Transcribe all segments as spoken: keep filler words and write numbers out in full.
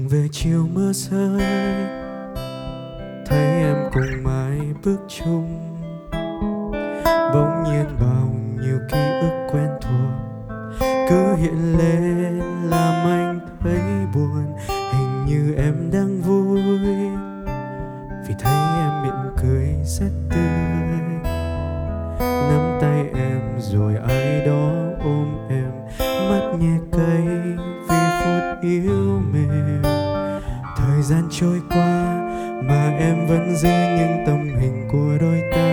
về chiều mưa rơi, thấy em cùng mãi bước chung. Bỗng nhiên bao nhiêu ký ức quen thuộc cứ hiện lên làm anh thấy buồn. Hình như em đang vui vì thấy em mỉm cười rất tươi. Nắm tay em rồi ai đó ôm em, mắt nhẹ cay vì phút yêu mềm. Thời gian trôi qua mà em vẫn giữ những tấm hình của đôi ta.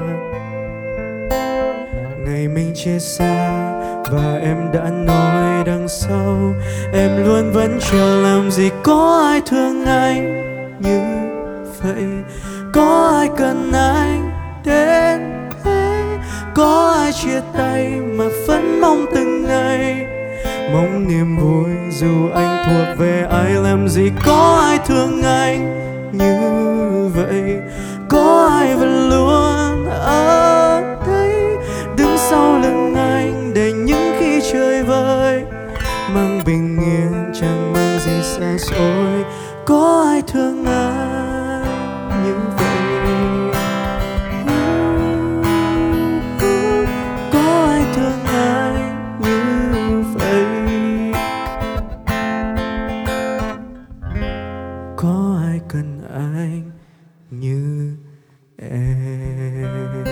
Ngày mình chia xa và em đã nói đằng sau em luôn vẫn chờ, làm gì có ai thương anh như vậy. Có ai cần anh đến thế, có ai chia tay mà vẫn mong từng ngày. Mong niềm vui dù anh thuộc về ai, làm gì có ai thương anh như vậy. Có ai vẫn luôn ở đây đứng sau lưng anh để những khi trời vơi mang bình yên chẳng mang gì xa xôi. Có ai thương anh như vậy. Có ai thương anh như vậy. Có ai cần anh như em.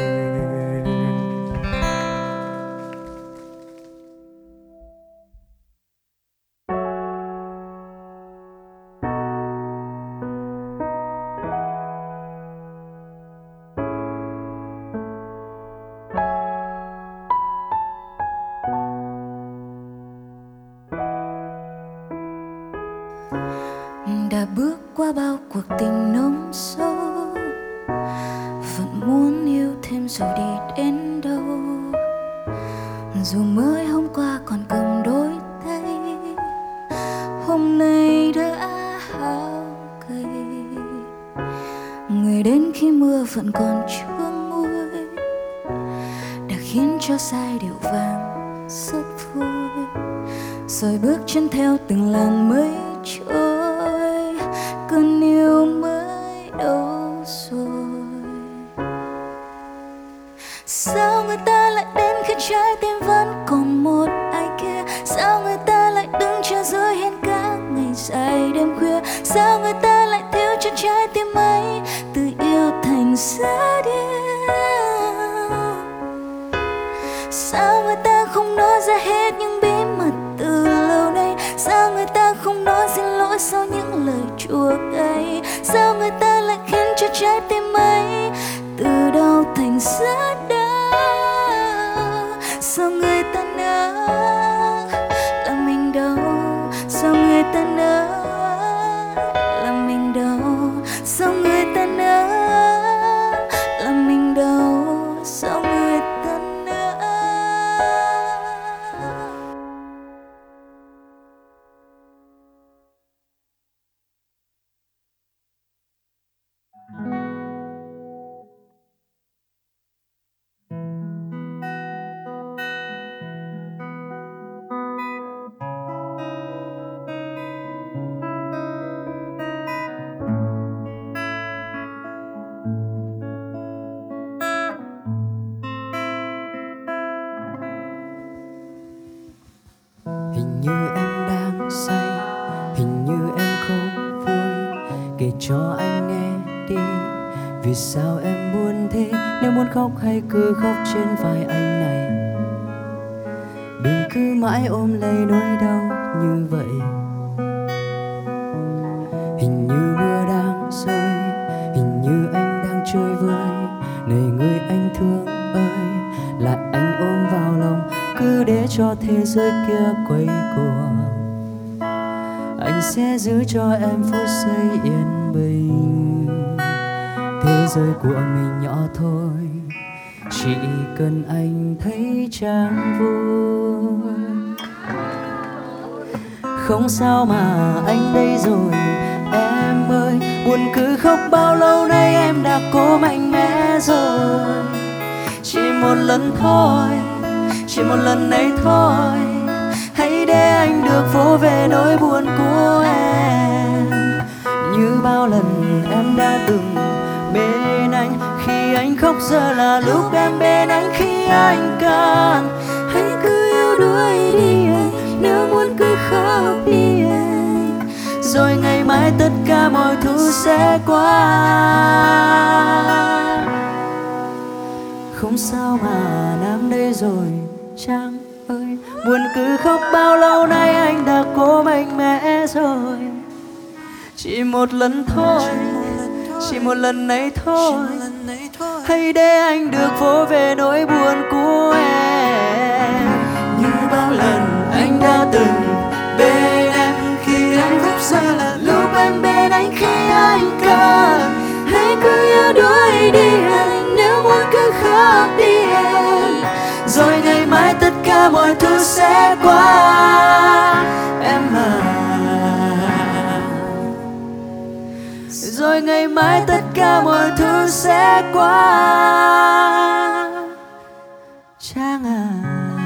Đã bước qua bao cuộc tình nông sâu, vẫn muốn yêu thêm rồi đi đến đâu. Dù mới hôm qua còn cầm đôi tay, hôm nay đã hao gầy. Người đến khi mưa vẫn còn chưa nguôi, đã khiến cho giai điệu vàng rất vui. Rồi bước chân theo từng làn mây trôi, cơn yêu mới đâu rồi. Sao người ta lại đến khi trái tim vẫn còn một ai kia? Sao người ta lại đứng chờ dưới hiên cả ngày dài đêm khuya? Sao người ta lại thiếu cho trái tim ấy từ yêu thành giá điên? Sao người ta không nói ra hết những bí mật từ lâu nay? Sao người ta không nói xin lỗi sau những lời chua cay? Sao người ta lại khiến cho trái tim ấy từ đau thành rất đau? Sao người ta nỡ là mình đau? Sao người ta nỡ là mình đau? Sao người ta nỡ là mình đau? Sao người ta nỡ? Hình như em đang say, hình như em không vui. Kể cho anh nghe đi, vì sao em buồn thế? Nếu muốn khóc hãy cứ khóc trên vai anh này. Đừng cứ mãi ôm lấy nỗi đau như vậy. Hình như mưa đang rơi, hình như anh đang chơi vơi. Này người anh thương ơi, là anh ôm vào lòng, cứ để cho thế giới kia quay cuồng. Anh sẽ giữ cho em phút giây yên bình. Thế giới của mình nhỏ thôi, chỉ cần anh thấy chàng vui. Không sao mà anh đây rồi em ơi, buồn cứ khóc bao lâu nay em đã cố mạnh mẽ rồi. Chỉ một lần thôi, chỉ một lần này thôi, hãy để anh được vỗ về nỗi buồn của em. bao lần em đã từng bên anh. Khi anh khóc giờ là lúc em bên anh, khi anh cần. Hãy cứ yêu đuổi đi anh, nếu muốn cứ khóc đi anh. Rồi ngày mai tất cả mọi thứ sẽ qua. Không sao mà nắm đây rồi Trang ơi. Buồn cứ khóc bao lâu nay anh đã cố mạnh mẽ rồi. Chỉ một lần thôi, chỉ một lần này thôi. Hãy để anh được vỗ về nỗi buồn của em. Như bao lần anh đã từng bên em, khi anh khóc giờ là lúc em bên anh, khi anh cần. Hãy cứ yêu đuổi đi anh, nếu muốn cứ khóc đi em. Rồi ngày mai tất cả mọi thứ sẽ qua em à. Rồi ngày mai tất cả mọi thứ sẽ qua Trang à.